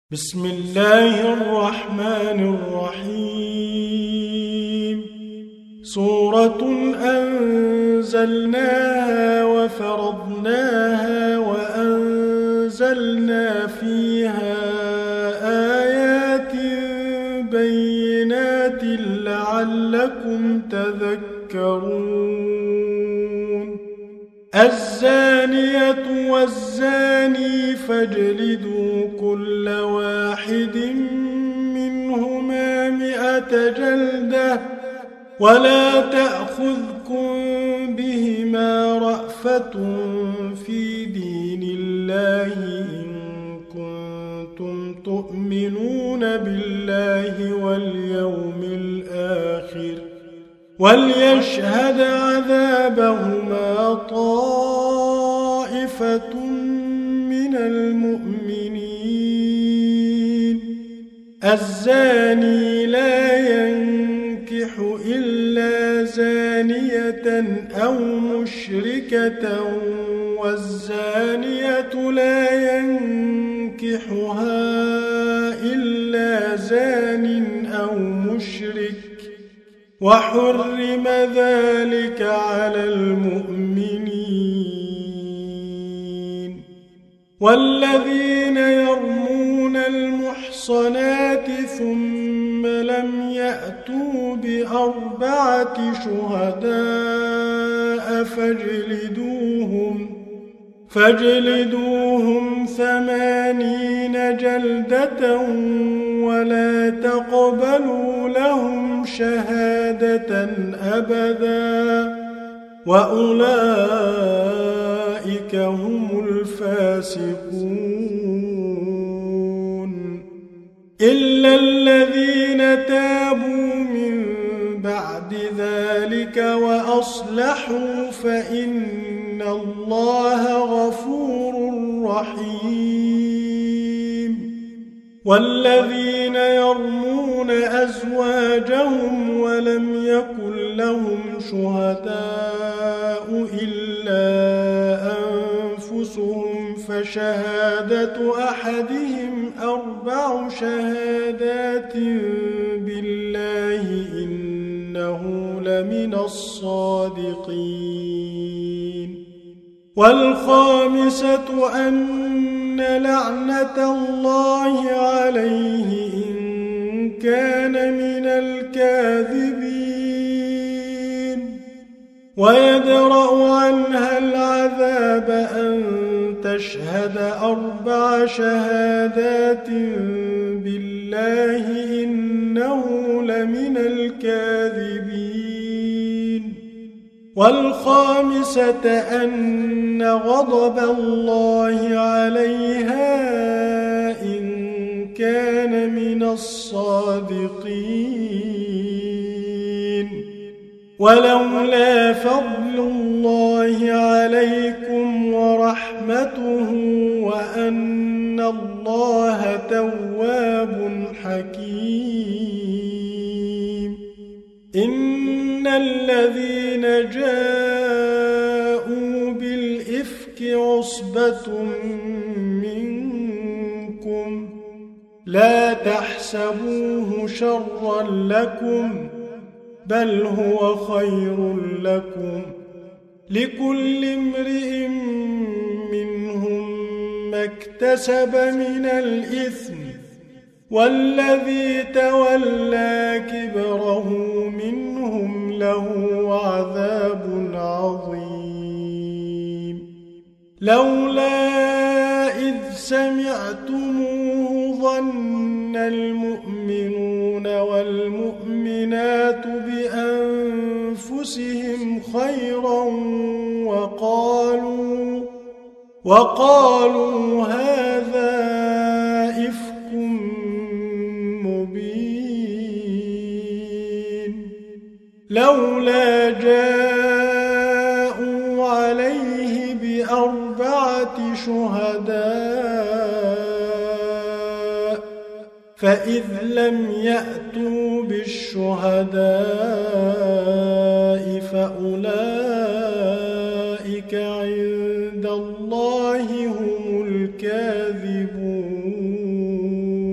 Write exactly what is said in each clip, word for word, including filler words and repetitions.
بسم الله الرحمن الرحيم سورة أنزلناها وفرضناها وأنزلنا فيها آيات بينات لعلكم تذكرون الزانية والزاني فاجلدوا كل واحد منهما مئة جلدة ولا تأخذكم بهما رأفة في دين الله إن كنتم تؤمنون بالله واليوم الآخر وليشهد عذابهما طائفة من المؤمنين الزاني لا ينكح إلا زانية أو مشركة والزانية لا ينكحها إلا زان أو مشرك وحرم ذلك على المؤمنين والذين يرمون المحصنات ثم لم يأتوا بأربعة شهداء فاجلدوهم فاجلدوهم ثمانين جلدة ولا تقبلوا لهم شهادة أبدا وأولئك هم الفاسقون إلا الذين تابوا من بعد ذلك وأصلحوا فإن الله غفور رحيم والذين يرمون أزواجهم ولم يكن لهم شهداء إلا أنفسهم فشهادة أحدهم أربع شهادات بالله إنه لمن الصادقين والخامسة أن لعنة الله عليه إن كان من الكاذبين ويدرأ عنها العذاب أن تشهد أربع شهادات بالله إنه لمن الكاذبين والخامسة أن غضب الله عليها إن كان من الصادقين ولولا فضل الله عليكم ورحمته وأن الله تواب حكيم إن الذين جاءوا بالإفك عصبة منكم لا تحسبوه شرا لكم بل هو خير لكم لكل امرئ منهم ما اكتسب من الإثم والذي تولى كبره منهم له عذاب عظيم لولا إذ سمعتموه ظن المؤمنون والمؤمنات بأنفسهم خيرا وقالوا وقالوا هذا إفك مبين لولا جاءوا عليه بأربعة شهداء فإذ لم يأتوا بالشهداء فأولئك عند الله هم الكاذبون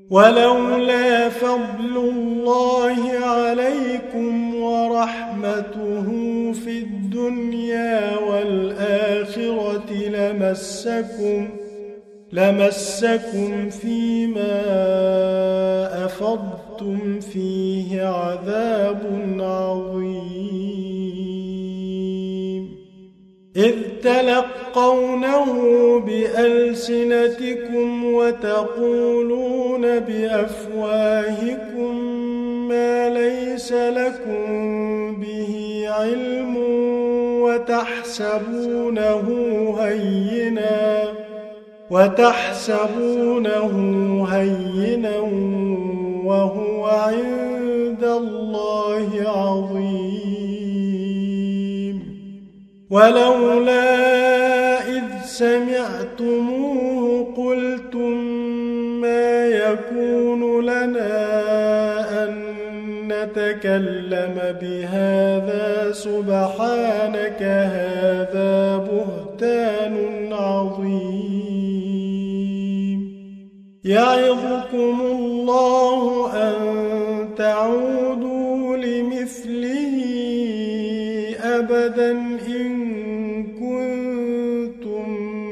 ولولا فضل الله عليكم ورحمته في الدنيا والآخرة لمسكم لمسكم فيما أفضتم فيه عذاب عظيم إذ تلقونه بألسنتكم وتقولون بأفواهكم ما ليس لكم به علم وتحسبونه هينا وتحسبونه هينا وهو عند الله عظيم ولولا إذ سمعتموه قلتم ما يكون لنا أن نتكلم بهذا سبحانك هذا بهتان عظيم يعظكم الله أن تعودوا لمثله أبدا إن كنتم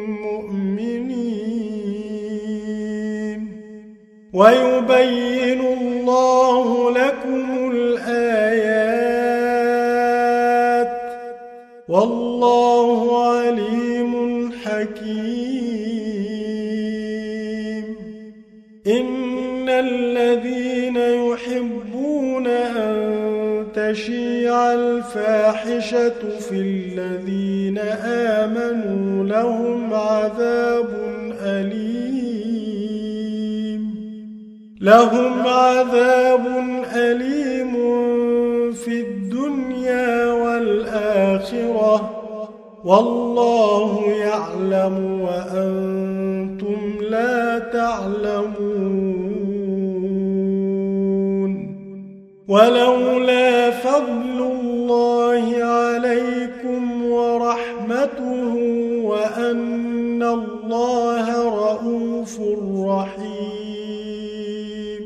مؤمنين ويبين الله لكم الآيات والله عليم حكيم إن الذين يحبون أن تشيع الفاحشة في الذين آمنوا لهم عذاب أليم لهم عذاب أليم في الدنيا والآخرة والله يعلم وأنتم لا تعلمون ولولا فضل الله عليكم ورحمته وأن الله رءوف رحيم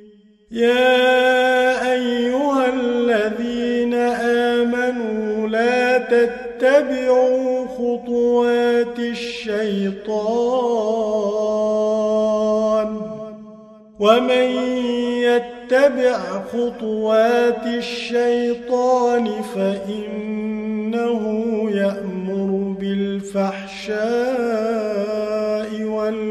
يا أيها الذين آمنوا لا تتبعوا خطوات الشيطان ومن يتبع خطوات الشيطان فإنه يأمر بالفحشاء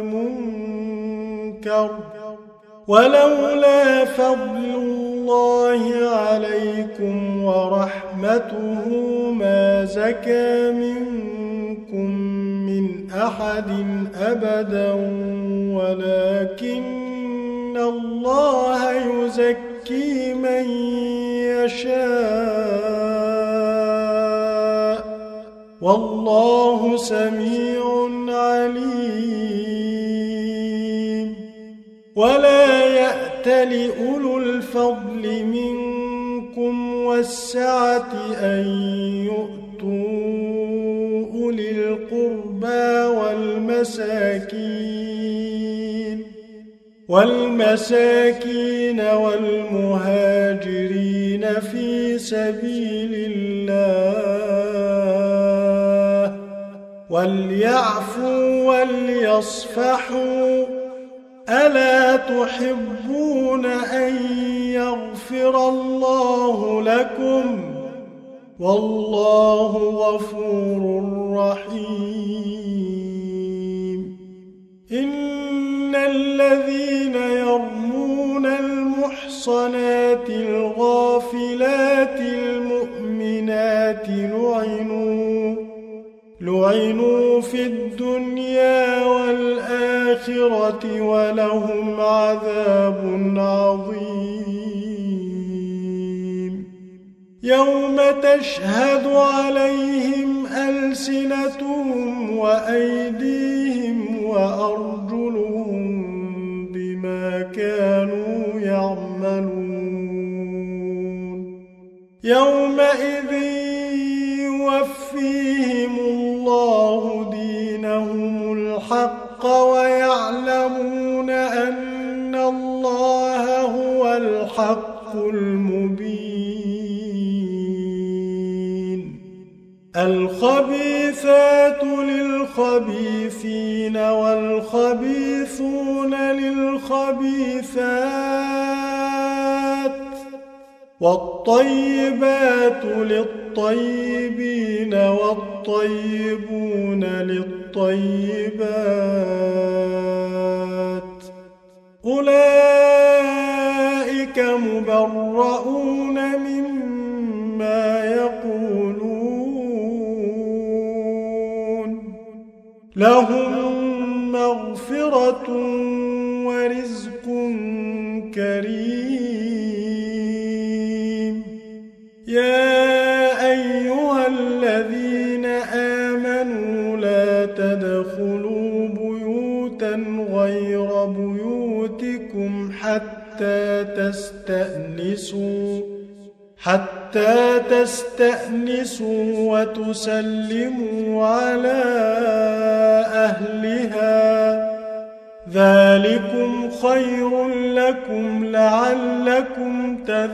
والمنكر ولولا فضل الله عليكم ورحمته ما زكى منكم من أحد أبدا ولكن الله يزكي من يشاء والله سميع عليم ولا يأتل أولو الفضل منكم والسعة أن يؤتوا أولي القربى والمساكين والمساكين والمهاجرين في سبيل الله وليعفوا وليصفحوا ألا تحبون أن يغفر الله لكم والله غفور رحيم إن الذين يرمون المحصنات الغافلات المؤمنات لعنوا لعنوا في الدنيا والآخرة ولهم عذاب عظيم يوم تشهد عليهم ألسنتهم وأيديهم وأرجلهم بما كانوا يعملون يومئذ يوفيهم الله دينهم الحق ويعلمون أن الله والخبيثون للخبيثات والطيبات للطيبين والطيبون للطيبات أولئك مبرؤون مما يقولون لهم مغفرة ورزق كريم يا أيها الذين آمنوا لا تدخلوا بيوتا غير بيوتكم حتى تستأنسوا حتى تستأنسوا وتسلموا على أهلها ذلكم خير لكم لعلكم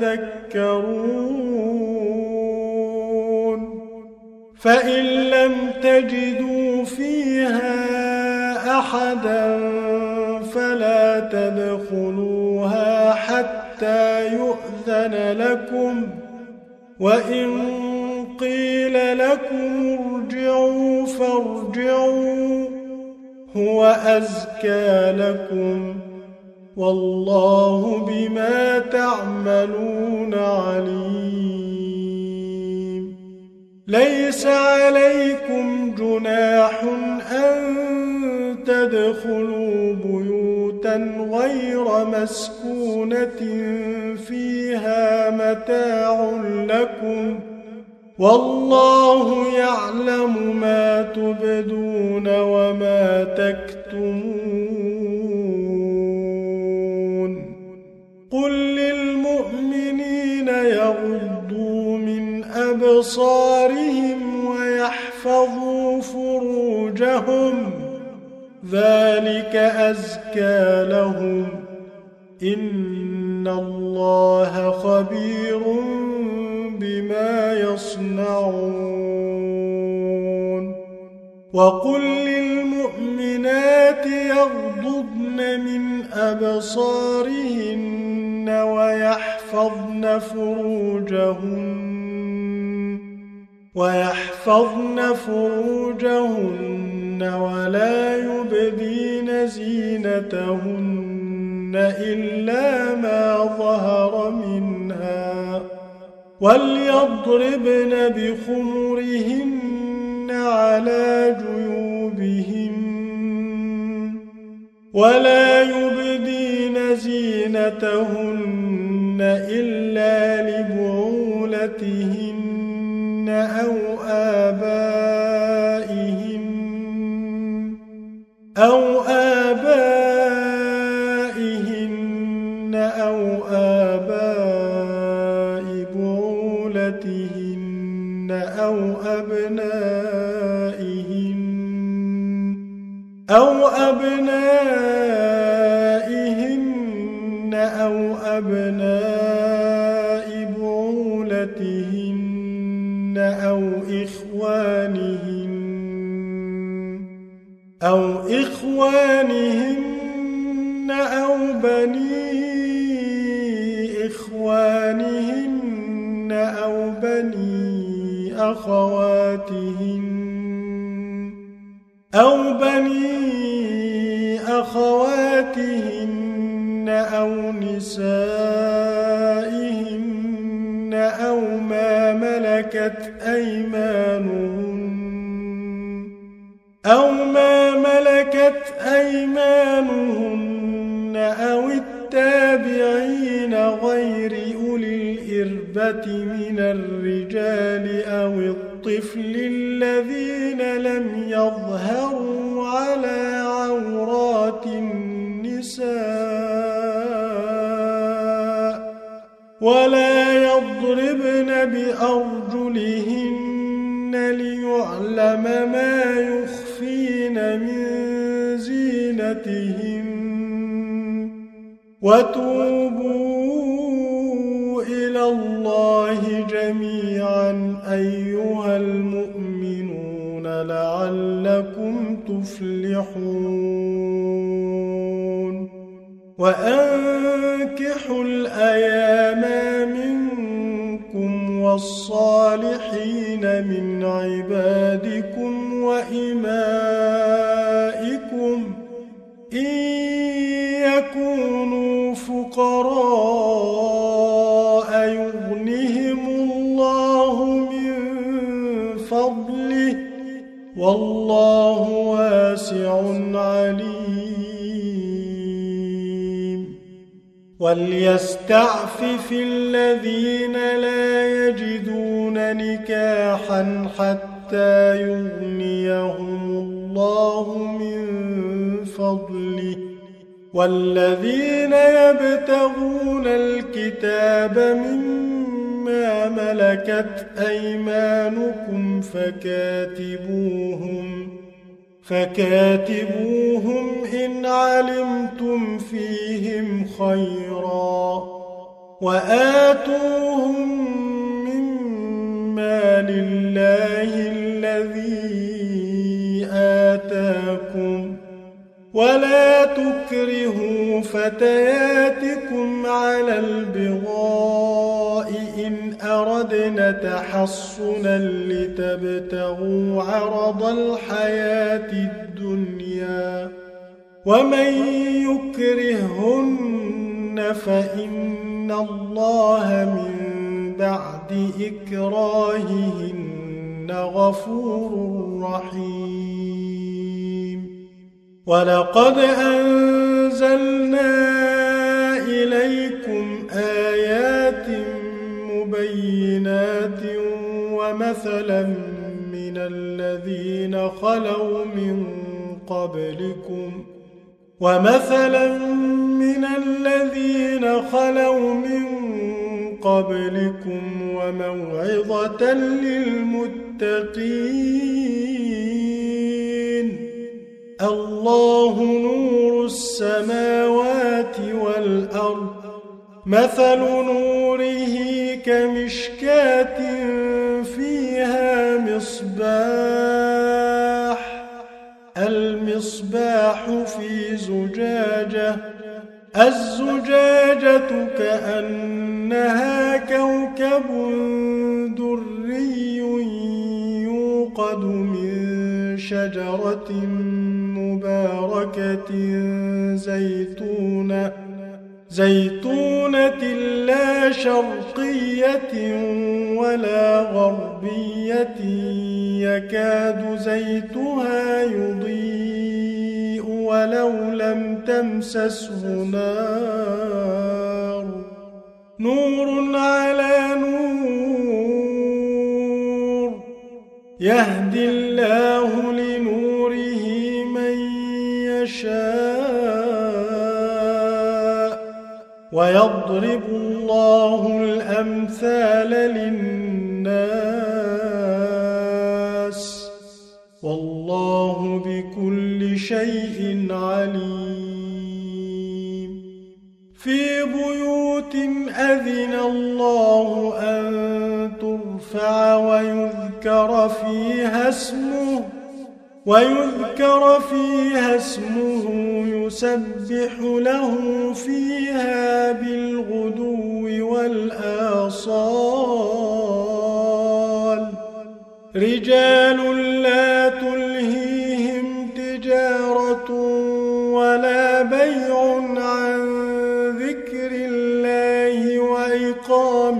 تذكرون فإن لم تجدوا فيها أحدا فلا تدخلوها حتى يؤذن لكم وإن قيل لكم ارجعوا فارجعوا هو أزكى لكم والله بما تعملون عليم ليس عليكم جناح أن تدخلوا بيوتا غير مسكونة فيها متاع لكم والله يعلم ما تبدون وما تكتمون قل للمؤمنين يغضوا من أبصارهم ويحفظوا فروجهم ذلك أزكى لهم إن الله خبير بما يصنعون وقل للمؤمنات يغضضن من أبصارهن ويحفظن فروجهن ويحفظن فروجهن ولا يبدين زينتهن إلا ما ظهر منها وليضربن بخمرهن على جيوبهن ولا يبدين زينتهن إلا لبعولتهن أو آبائهن أو آبائهن أو آباء بعولتهن أو أبنائهن أو أبنائهن أو أبناء بعولتهن أو إخوانهن أو إخوانهن أو بني إخوانهن أو بني أخواتهن أو بني أخواتهن أو نسائهن أو ما ملكت أيمانهن أو ما ملكت أيمانهن أو التابعين غير أولي الإربة من الرجال أو الطفل الذين لم يظهروا على عورات النساء ولا يضربن بأرجلهن ليعلم ما يخفين من زينتهن وتوبوا إلى الله جميعا أيها المؤمنون لعلكم تفلحون وأنكحوا الأيام منكم والصالحين من عبادكم وإمائكم إن يكونوا فقراء يغنهم الله من فضله والله واسع عليم. وليستعفف الذين لا يجدون نكاحا حتى يغنيهم الله من فضله والذين يبتغون الكتاب مما ملكت أيمانكم فكاتبوهم فكاتبوهم إن علمتم فيهم خيرا وآتوهم مما لله الذي آتاكم ولا تكرهوا فتياتكم على البغاء إن أردنا تحصنا لتبتغوا عرض الحياة الدنيا ومن يكرهن فإن الله من بعد إكراههن غفور رحيم. ولقد أنزلنا إليكم آيات مبينات ومثلا من الذين خلوا من قبلكم ومثلا من الذين خلوا من قبلكم وموعظة للمتقين. الله نور السماوات والأرض مثل نوره كمشكاة فيها مصباح المصباح في زجاجة الزجاجة كأنها كوكب دري يوقد من شجرة مباركة زيتونة زيتونة لا شرقية ولا غربية يكاد زيتها يضيء ولو لم تمسسه نار نور على نور يهدي الله لنوره من يشاء ويضرب الله الأمثال للناس والله بكل شيء عليم. في بيوت أذن الله أن ترفع ويذكر فيها اسمه ويذكر فيها اسمه يسبح له فيها بالغدو والآصال رجال لا تلهيهم تجارة ولا بيع عن ذكر الله وإقام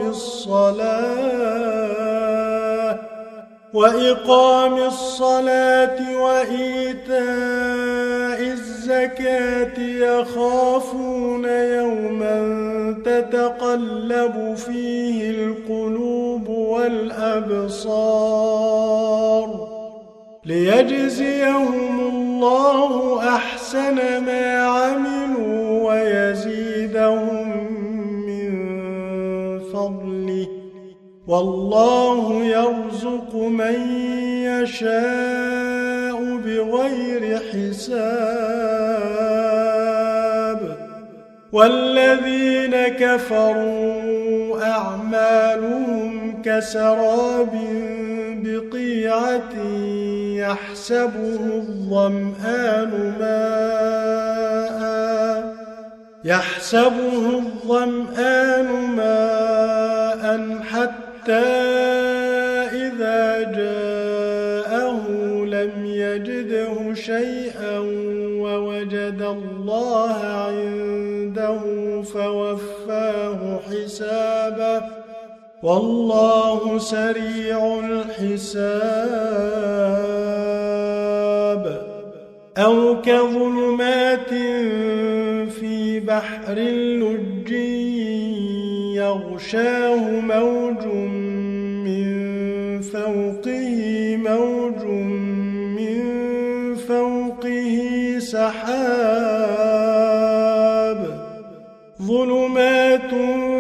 الصلاة وإقام الصلاة وإيتاء الزكاة يخافون يوما تتقلب فيه القلوب والأبصار ليجزيهم الله أحسن ما عملوا ويزيدهم من فضله والله يرزق من يشاء بغير حساب. والذين كفروا أعمالهم كسراب بقيعة يحسبه الظمآن ماء يحسبه الظمآن ماء حتى إذا جاءه لم يجده شيئا ووجد الله عنده فوفاه حسابه والله سريع الحساب. أو كظلمات في بحر لج يغشاه موج من فوقه موج من فوقه سحاب ظلمات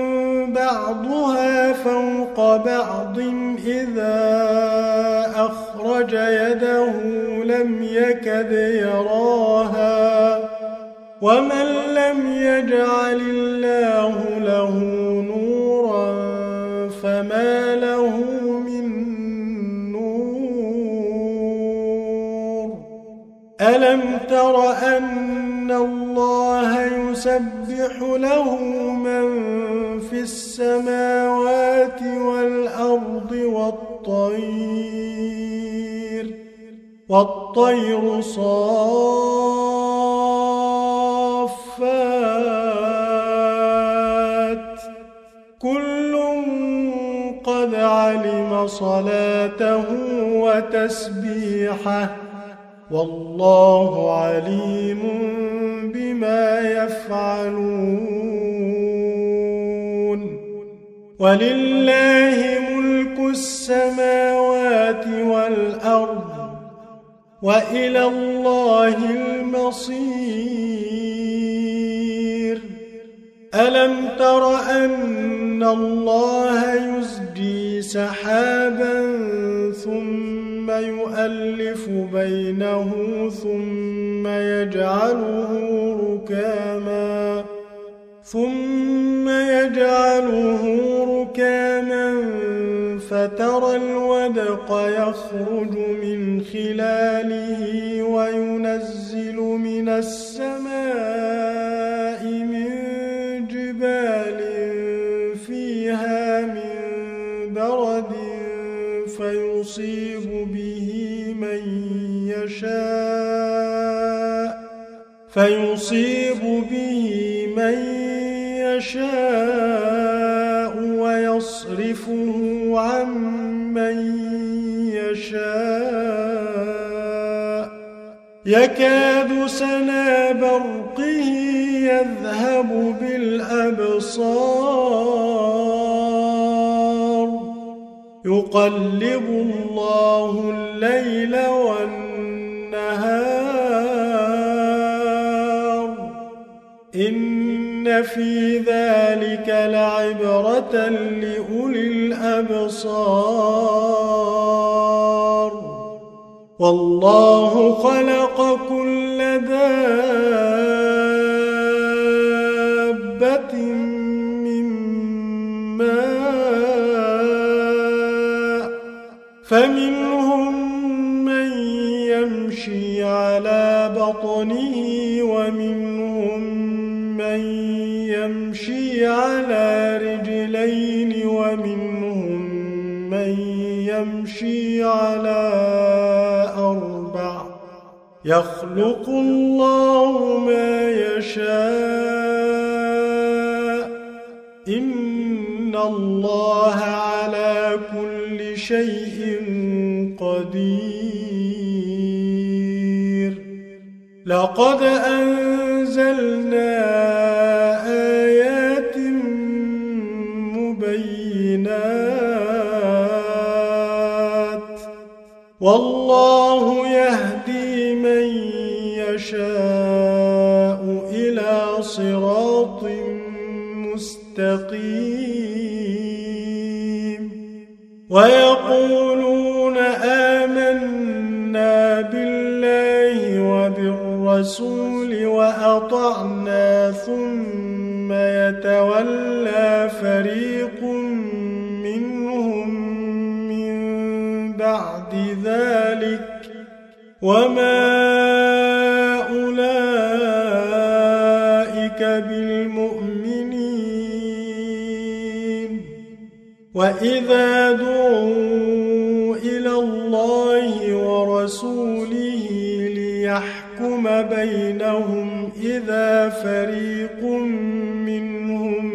بعضها فوق بعض إذا أخرج يده لم يكد يراها ومن لم يجعل الله له نورا فما له من نور. ألم تر أن الله يسبح له من في السماوات والأرض والطير والطير صافات كل قد علم صلاته وتسبيحه والله عليم بما يفعلون. ولله ملك السماوات والأرض وإلى الله المصير. ألم تر أن الله يزجي سحابا ثم يؤلف بينه ثم يجعله ركاما ثم يجعله ركاما فترى الودق يخرج من خلاله وينزل من السماء من جبال فيها من برد فيصيب به من يشاء فيصيب به من يشاء ويصرفه عن من يشاء يكاد سنا برقه يذهب بالأبصار يقلب الله الليل والنهار إن في ذلك لعبرة لأولي الأبصار. والله خلق كل دابة من ماء فمنهم من يمشي على بطنه ومنهم من يمشي على رجلين ومنهم من يمشي على أربع يخلق الله ما يشاء إن الله على كل شيء قدير. لقد أنزلنا آيات مبينات والله يهدي من يشاء إلى صراط مستقيم. ويقولون آمنا بالله وبالرسول وأطعنا ثم يتولى فريق منهم من بعد ذلك وما أولئك بالمؤمنين وإذا دعوا إلى الله ورسوله ليحكم بينهم إذا فريق منهم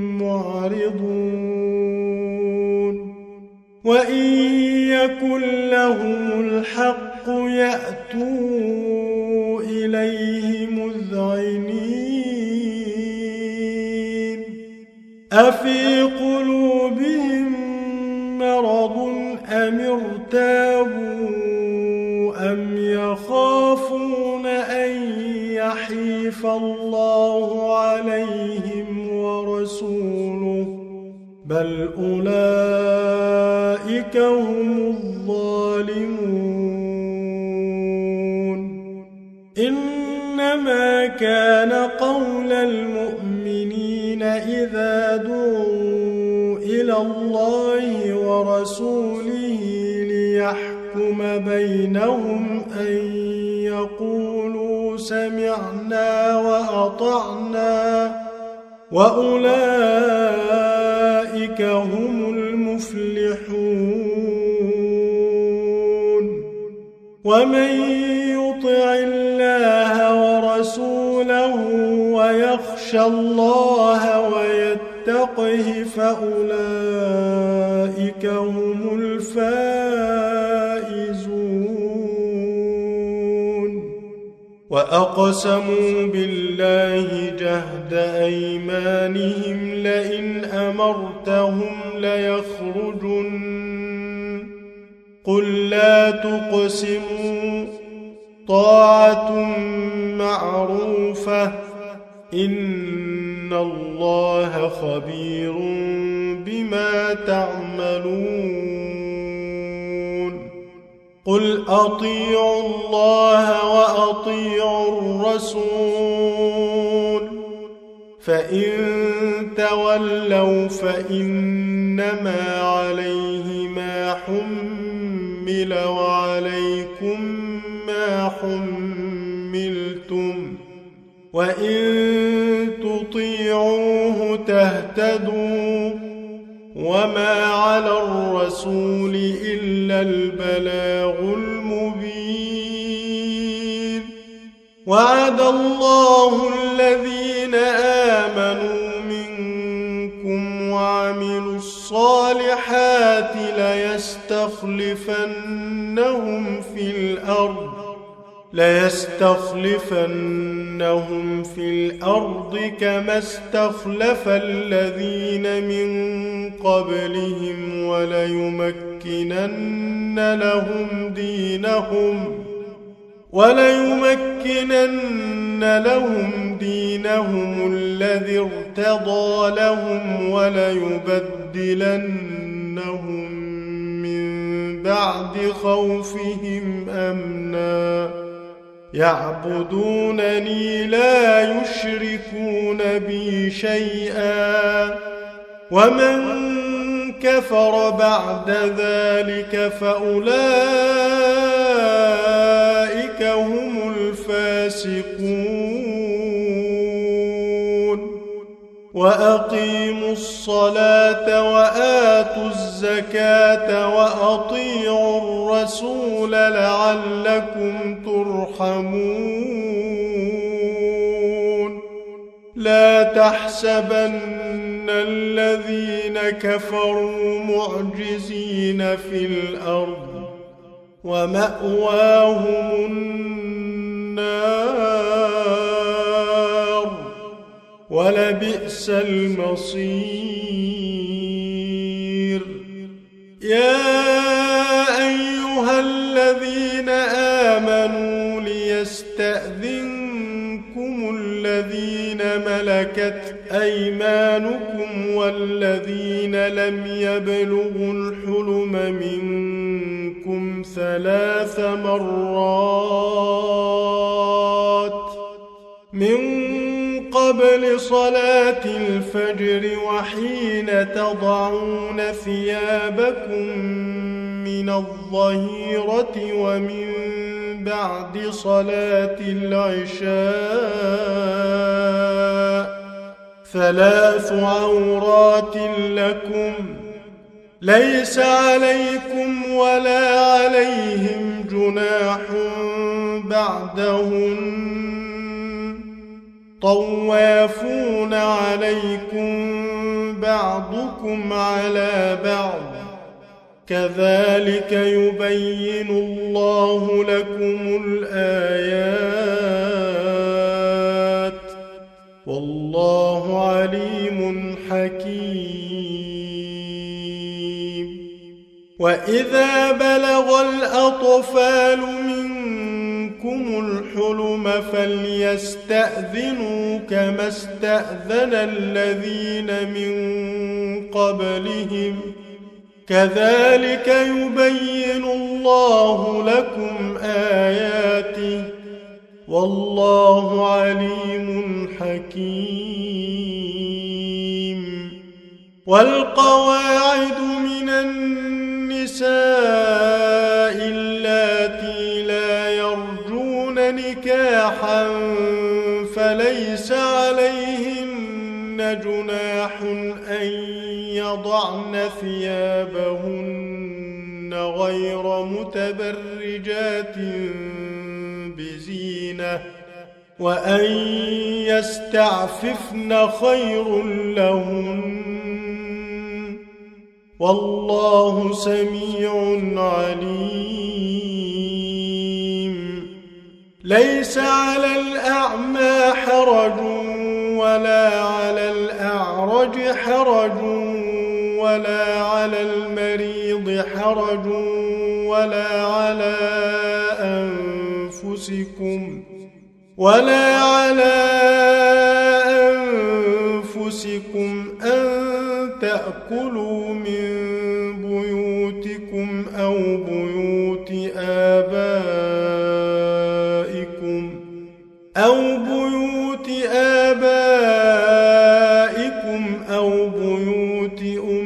معرضون وإن يكن لهم الحق يأتوا إليه مذعنين أفي قلوبهم مرض أم ارتابوا أم يخافون أن يحيف الله عليهم ورسوله بل أولئك هم الظالمون إنما كان قول المؤمنين إذا دعوا إلى الله ورسوله ليحكم بينهم أن يقولوا سمعنا وأطعنا وأولئك هم المفلحون ومن يطع الله ورسوله ويخشى الله ويتقه فأولئك هم الفائزون وأقسموا بالله جهد أيمانهم لئن أمرتهم ليخرجن قل لا تقسموا طاعة معروفة إن الله خبير بما تعملون قل أطيعوا الله وأطيعوا الرسول فإن تولوا فإنما عليه ما حمل وعليكم ما حملتم وإن تطيعوه تهتدوا وما على الرسول إلا البلاغ المبين وعد الله الذين آمنوا منكم وعملوا الصالحات ليستخلفنهم في الأرض ليستخلفنهم في الأرض كما استخلف الذين من قبلهم وليمكنن لهم دينهم وليمكنن لهم دينهم الذي ارتضى لهم وليبدلنهم من بعد خوفهم أمنا يعبدونني لا يشركون بي شيئا ومن كفر بعد ذلك فأولئك هم الفاسقون وأقيموا الصلاة وآتوا الزكاة وأطيعوا الرسول لعلكم ترحمون لا تحسبن الذين كفروا معجزين في الأرض ومأواهم النار ولبئس المصير يا أيها الذين آمنوا ليستأذنكم الذين ملكت أيمانكم والذين لم يبلغوا الحلم منكم ثلاث مرات من قبل صلاة الفجر وحين تضعون ثيابكم من الظهيرة ومن بعد صلاة العشاء ثلاث عورات لكم ليس عليكم ولا عليهم جناح بعدهن طوافون عليكم بعضكم على بعض كذلك يبين الله لكم الآيات والله عليم حكيم. وإذا بلغ الأطفال منكم الحلم فليستأذنوا كما استأذن الذين من قبلهم كذلك يبين الله لكم آياته والله عليم حكيم. والقواعد من النساء اللاتي لا يرجون نكاحا فليس عليهن جناح أن يضعن ثيابهن غير متبرجات بزينة وأن يستعففن خير لهن والله سميع عليم. ليس على الأعمى حرج ولا على الأعرج حرج ولا على المريض حرج ولا على أنفسكم ولا على أنفسكم أن تأكلوا من بيوتكم أو بيوت آبائكم أو بيوت آبائكم أو بيوت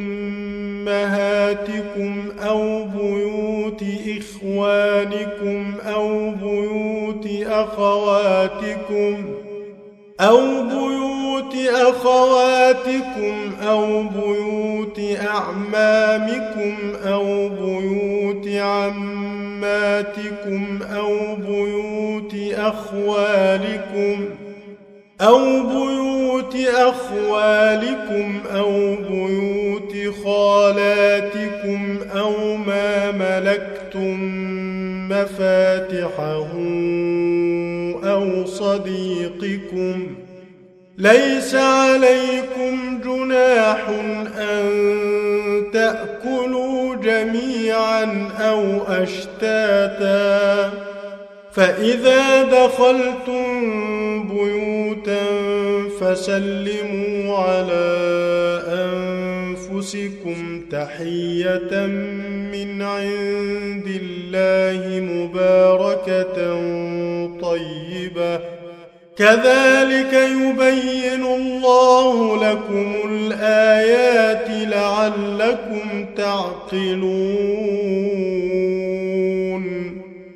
أمهاتكم أو بيوت إخوانكم أو بيوت أخواتكم أو بيوت أخواتكم أو بيوت أعمامكم أو بيوت عماتكم أو بيوت أخوالكم أو بيوت أخوالكم أو بيوت خالاتكم أو ما ملكتم مفاتحه أو صديقكم ليس عليكم جناح أن تأكلوا جميعا أو أشتاتا فإذا دخلتم بيوتا فسلموا على أنفسكم تحية من عند الله مباركة طيبة كذلك يبين الله لكم الآيات لعلكم تعقلون.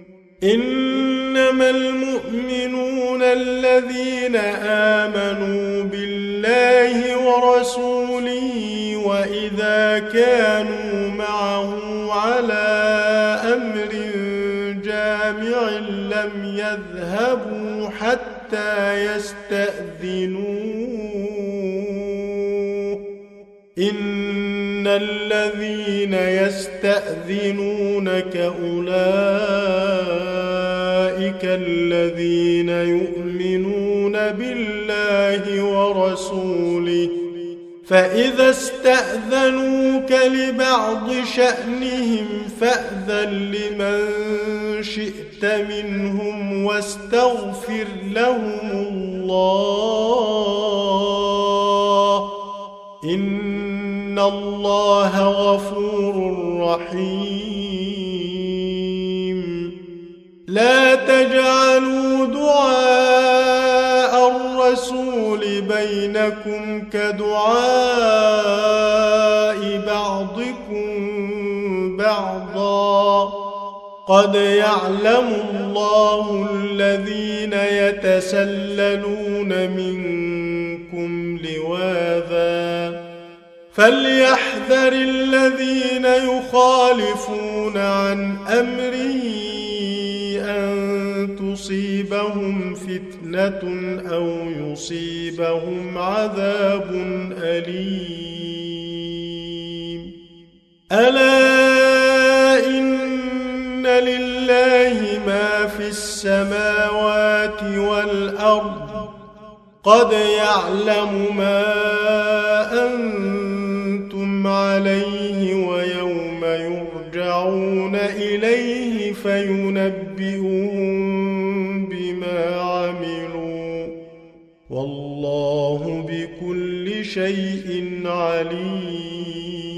إنما المؤمنون الذين آمنوا بالله ورسوله وإذا كانوا معه على أمر جامع لم يذهبوا حتى يستأذنوه إن الذين يستأذنونك أولئك الذين يؤمنون بالله ورسوله فإذا استأذنوك لبعض شأنهم فأذن لمن شئت منهم واستغفر لهم الله إن الله غفور رحيم. لا تجعلوا دعاء الرسول بينكم كدعاء بعضكم بعضا قد يعلم الله الذين يتسللون منكم لواذا فليحذر الذين يخالفون عن أمره أن تصيبهم فتنة أو يصيبهم عذاب أليم. ألا إن لله ما في السماوات والأرض قد يعلم ما أنتم عليه ويوم يرجعون إليه فينبئهم بما عملوا والله بكل شيء عليم.